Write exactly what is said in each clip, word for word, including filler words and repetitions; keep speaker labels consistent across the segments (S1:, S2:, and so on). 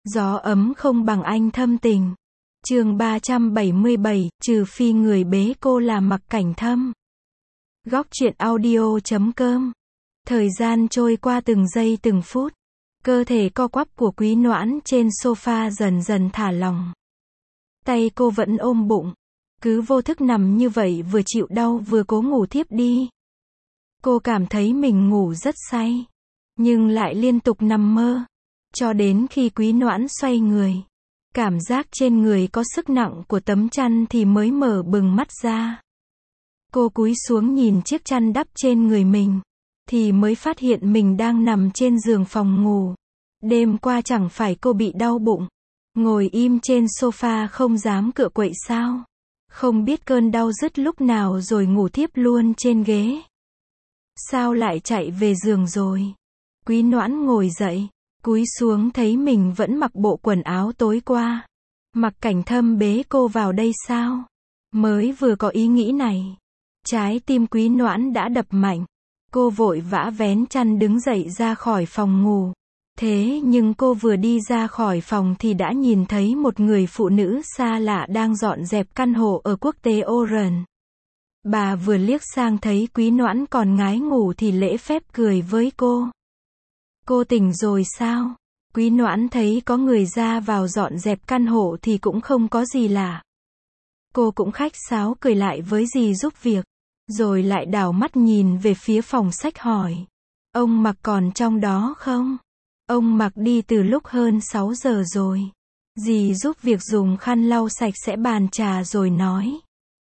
S1: Gió ấm không bằng anh thâm tình. Chương ba trăm bảy mươi bảy, trừ phi người bế cô là Mặc Cảnh Thâm. Góc truyện audio chấm com. Thời gian trôi qua từng giây từng phút. Cơ thể co quắp của Quý Noãn trên sofa dần dần thả lỏng. Tay cô vẫn ôm bụng. Cứ vô thức nằm như vậy, vừa chịu đau vừa cố ngủ thiếp đi. Cô cảm thấy mình ngủ rất say, nhưng lại liên tục nằm mơ. Cho đến khi Quý Noãn xoay người, cảm giác trên người có sức nặng của tấm chăn thì mới mở bừng mắt ra. Cô cúi xuống nhìn chiếc chăn đắp trên người mình, thì mới phát hiện mình đang nằm trên giường phòng ngủ. Đêm qua chẳng phải cô bị đau bụng, ngồi im trên sofa không dám cựa quậy sao? Không biết cơn đau dứt lúc nào rồi ngủ thiếp luôn trên ghế. Sao lại chạy về giường rồi? Quý Noãn ngồi dậy, cúi xuống thấy mình vẫn mặc bộ quần áo tối qua. Mặc Cảnh Thâm bế cô vào đây sao? Mới vừa có ý nghĩ này, trái tim Quý Noãn đã đập mạnh. Cô vội vã vén chăn đứng dậy ra khỏi phòng ngủ. Thế nhưng cô vừa đi ra khỏi phòng thì đã nhìn thấy một người phụ nữ xa lạ đang dọn dẹp căn hộ ở quốc tế Oran. Bà vừa liếc sang thấy Quý Noãn còn ngái ngủ thì lễ phép cười với cô. Cô tỉnh rồi sao? Quý Noãn thấy có người ra vào dọn dẹp căn hộ thì cũng không có gì lạ. Cô cũng khách sáo cười lại với dì giúp việc, rồi lại đảo mắt nhìn về phía phòng sách hỏi. Ông Mặc còn trong đó không? Ông Mặc đi từ lúc hơn sáu giờ rồi. Dì giúp việc dùng khăn lau sạch sẽ bàn trà rồi nói.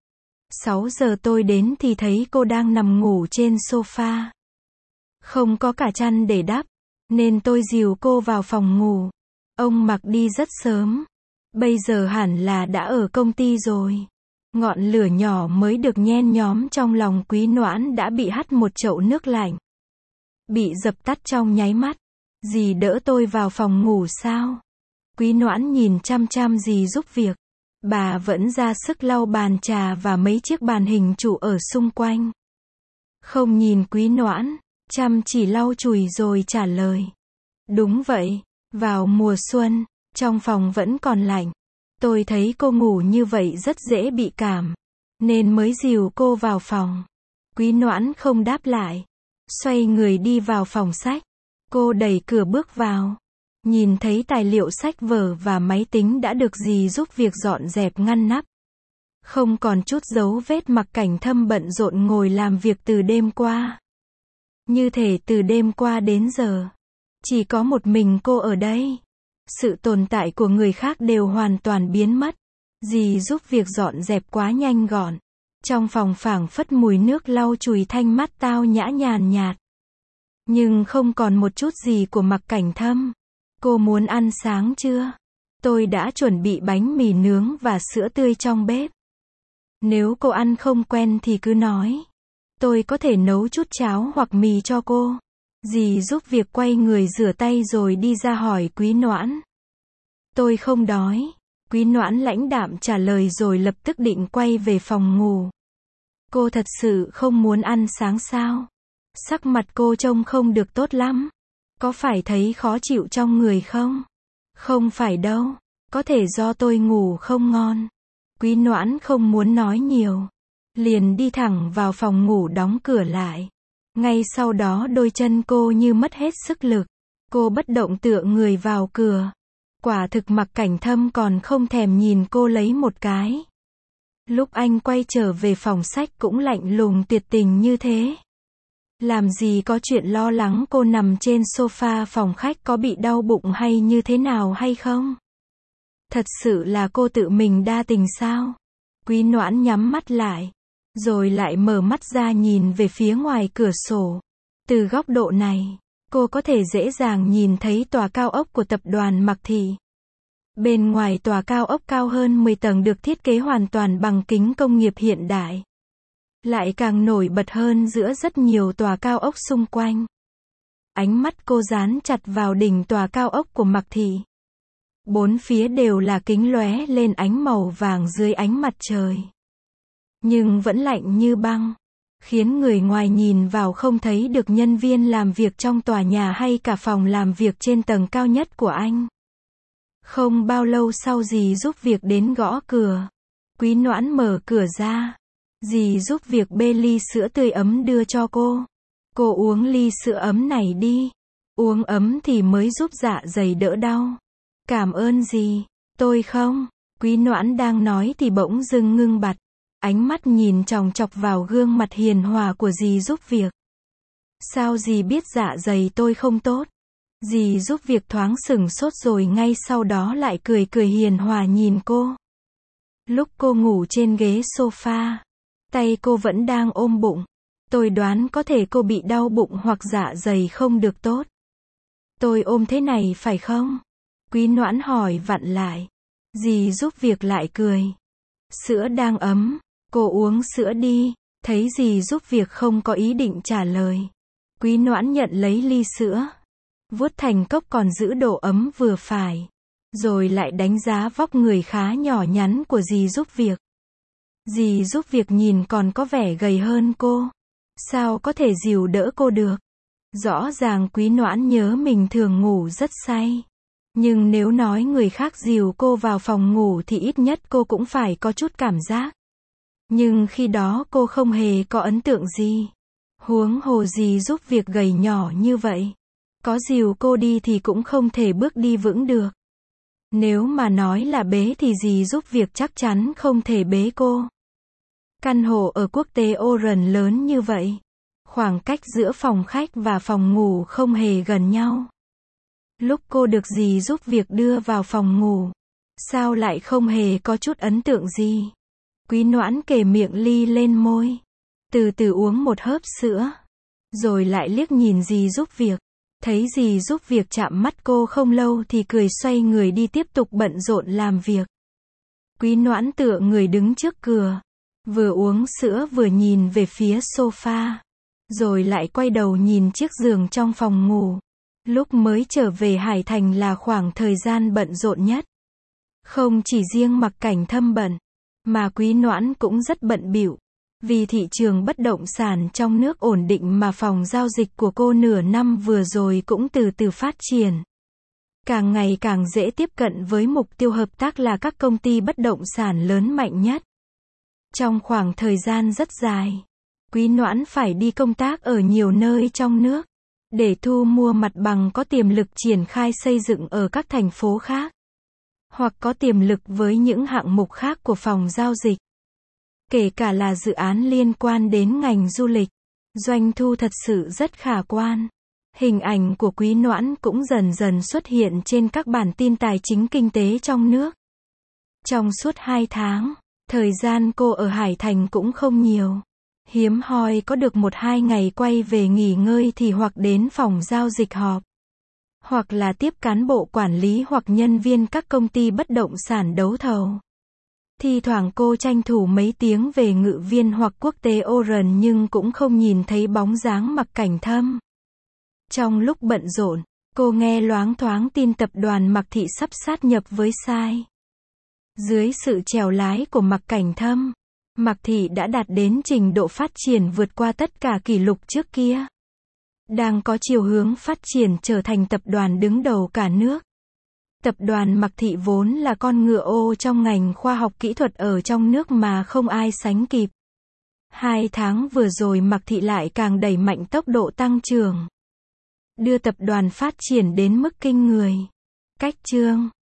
S1: sáu giờ tôi đến thì thấy cô đang nằm ngủ trên sofa. Không có cả chăn để đắp, nên tôi dìu cô vào phòng ngủ. Ông Mặc đi rất sớm. Bây giờ hẳn là đã ở công ty rồi. Ngọn lửa nhỏ mới được nhen nhóm trong lòng Quý Noãn đã bị hắt một chậu nước lạnh. Bị dập tắt trong nháy mắt. Dì đỡ tôi vào phòng ngủ sao? Quý Noãn nhìn chăm chăm dì giúp việc. Bà vẫn ra sức lau bàn trà và mấy chiếc bàn hình trụ ở xung quanh. Không nhìn Quý Noãn, chăm chỉ lau chùi rồi trả lời. Đúng vậy, vào mùa xuân, trong phòng vẫn còn lạnh. Tôi thấy cô ngủ như vậy rất dễ bị cảm, nên mới dìu cô vào phòng. Quý Noãn không đáp lại, xoay người đi vào phòng sách. Cô đẩy cửa bước vào, nhìn thấy tài liệu sách vở và máy tính đã được dì giúp việc dọn dẹp ngăn nắp. Không còn chút dấu vết Mặc Cảnh Thâm bận rộn ngồi làm việc từ đêm qua. Như thể từ đêm qua đến giờ, chỉ có một mình cô ở đây. Sự tồn tại của người khác đều hoàn toàn biến mất. Dì giúp việc dọn dẹp quá nhanh gọn. Trong phòng phảng phất mùi nước lau chùi thanh mát tao nhã nhàn nhạt. Nhưng không còn một chút gì của Mặc Cảnh Thâm. Cô muốn ăn sáng chưa? Tôi đã chuẩn bị bánh mì nướng và sữa tươi trong bếp. Nếu cô ăn không quen thì cứ nói. Tôi có thể nấu chút cháo hoặc mì cho cô. Dì giúp việc quay người rửa tay rồi đi ra hỏi Quý Noãn. Tôi không đói. Quý Noãn lãnh đạm trả lời rồi lập tức định quay về phòng ngủ. Cô thật sự không muốn ăn sáng sao? Sắc mặt cô trông không được tốt lắm. Có phải thấy khó chịu trong người không? Không phải đâu. Có thể do tôi ngủ không ngon. Quý Noãn không muốn nói nhiều. Liền đi thẳng vào phòng ngủ đóng cửa lại. Ngay sau đó đôi chân cô như mất hết sức lực. Cô bất động tựa người vào cửa. Quả thực Mặc Cảnh Thâm còn không thèm nhìn cô lấy một cái. Lúc anh quay trở về phòng sách cũng lạnh lùng tuyệt tình như thế. Làm gì có chuyện lo lắng cô nằm trên sofa phòng khách có bị đau bụng hay như thế nào hay không? Thật sự là cô tự mình đa tình sao? Quý Noãn nhắm mắt lại, rồi lại mở mắt ra nhìn về phía ngoài cửa sổ. Từ góc độ này, cô có thể dễ dàng nhìn thấy tòa cao ốc của tập đoàn Mặc Thị. Bên ngoài tòa cao ốc cao hơn mười tầng được thiết kế hoàn toàn bằng kính công nghiệp hiện đại. Lại càng nổi bật hơn giữa rất nhiều tòa cao ốc xung quanh. Ánh mắt cô dán chặt vào đỉnh tòa cao ốc của Mặc Thị. Bốn phía đều là kính lóe lên ánh màu vàng dưới ánh mặt trời. Nhưng vẫn lạnh như băng, khiến người ngoài nhìn vào không thấy được nhân viên làm việc trong tòa nhà hay cả phòng làm việc trên tầng cao nhất của anh. Không bao lâu sau dì giúp việc đến gõ cửa. Quý Noãn mở cửa ra. Dì giúp việc bê ly sữa tươi ấm đưa cho cô. Cô uống ly sữa ấm này đi. Uống ấm thì mới giúp dạ dày đỡ đau. Cảm ơn dì. Tôi không. Quý Noãn đang nói thì bỗng dưng ngưng bặt. Ánh mắt nhìn chòng chọc vào gương mặt hiền hòa của dì giúp việc. Sao dì biết dạ dày tôi không tốt? Dì giúp việc thoáng sửng sốt rồi ngay sau đó lại cười cười hiền hòa nhìn cô. Lúc cô ngủ trên ghế sofa, tay cô vẫn đang ôm bụng. Tôi đoán có thể cô bị đau bụng hoặc dạ dày không được tốt. Tôi ôm thế này phải không? Quý Noãn hỏi vặn lại. Dì giúp việc lại cười. Sữa đang ấm, cô uống sữa đi. Thấy dì giúp việc không có ý định trả lời. Quý Noãn nhận lấy ly sữa. Vuốt thành cốc còn giữ độ ấm vừa phải. Rồi lại đánh giá vóc người khá nhỏ nhắn của dì giúp việc. Dì giúp việc nhìn còn có vẻ gầy hơn cô. Sao có thể dìu đỡ cô được? Rõ ràng Quý Noãn nhớ mình thường ngủ rất say. Nhưng nếu nói người khác dìu cô vào phòng ngủ thì ít nhất cô cũng phải có chút cảm giác. Nhưng khi đó cô không hề có ấn tượng gì. Huống hồ dì giúp việc gầy nhỏ như vậy. Có dìu cô đi thì cũng không thể bước đi vững được. Nếu mà nói là bế thì dì giúp việc chắc chắn không thể bế cô. Căn hộ ở quốc tế Oran lớn như vậy. Khoảng cách giữa phòng khách và phòng ngủ không hề gần nhau. Lúc cô được dì giúp việc đưa vào phòng ngủ, sao lại không hề có chút ấn tượng gì? Quý Noãn kề miệng ly lên môi. Từ từ uống một hớp sữa. Rồi lại liếc nhìn dì giúp việc. Thấy dì giúp việc chạm mắt cô không lâu thì cười xoay người đi tiếp tục bận rộn làm việc. Quý Noãn tựa người đứng trước cửa. Vừa uống sữa vừa nhìn về phía sofa. Rồi lại quay đầu nhìn chiếc giường trong phòng ngủ. Lúc mới trở về Hải Thành là khoảng thời gian bận rộn nhất. Không chỉ riêng Mặc Cảnh Thâm bận, mà Quý Noãn cũng rất bận bịu. Vì thị trường bất động sản trong nước ổn định mà phòng giao dịch của cô nửa năm vừa rồi cũng từ từ phát triển. Càng ngày càng dễ tiếp cận với mục tiêu hợp tác là các công ty bất động sản lớn mạnh nhất. Trong khoảng thời gian rất dài, Quý Noãn phải đi công tác ở nhiều nơi trong nước, để thu mua mặt bằng có tiềm lực triển khai xây dựng ở các thành phố khác, hoặc có tiềm lực với những hạng mục khác của phòng giao dịch. Kể cả là dự án liên quan đến ngành du lịch, doanh thu thật sự rất khả quan. Hình ảnh của Quý Noãn cũng dần dần xuất hiện trên các bản tin tài chính kinh tế trong nước. Trong suốt hai tháng, thời gian cô ở Hải Thành cũng không nhiều. Hiếm hoi có được một hai ngày quay về nghỉ ngơi thì hoặc đến phòng giao dịch họp, hoặc là tiếp cán bộ quản lý hoặc nhân viên các công ty bất động sản đấu thầu. Thi thoảng cô tranh thủ mấy tiếng về Ngự Viên hoặc quốc tế Oran nhưng cũng không nhìn thấy bóng dáng Mặc Cảnh Thâm. Trong lúc bận rộn, cô nghe loáng thoáng tin tập đoàn Mặc Thị sắp sát nhập với Sai. Dưới sự chèo lái của Mặc Cảnh Thâm, Mặc Thị đã đạt đến trình độ phát triển vượt qua tất cả kỷ lục trước kia. Đang có chiều hướng phát triển trở thành tập đoàn đứng đầu cả nước. Tập đoàn Mặc Thị vốn là con ngựa ô trong ngành khoa học kỹ thuật ở trong nước mà không ai sánh kịp. Hai tháng vừa rồi Mặc Thị lại càng đẩy mạnh tốc độ tăng trưởng, đưa tập đoàn phát triển đến mức kinh người. Cách chương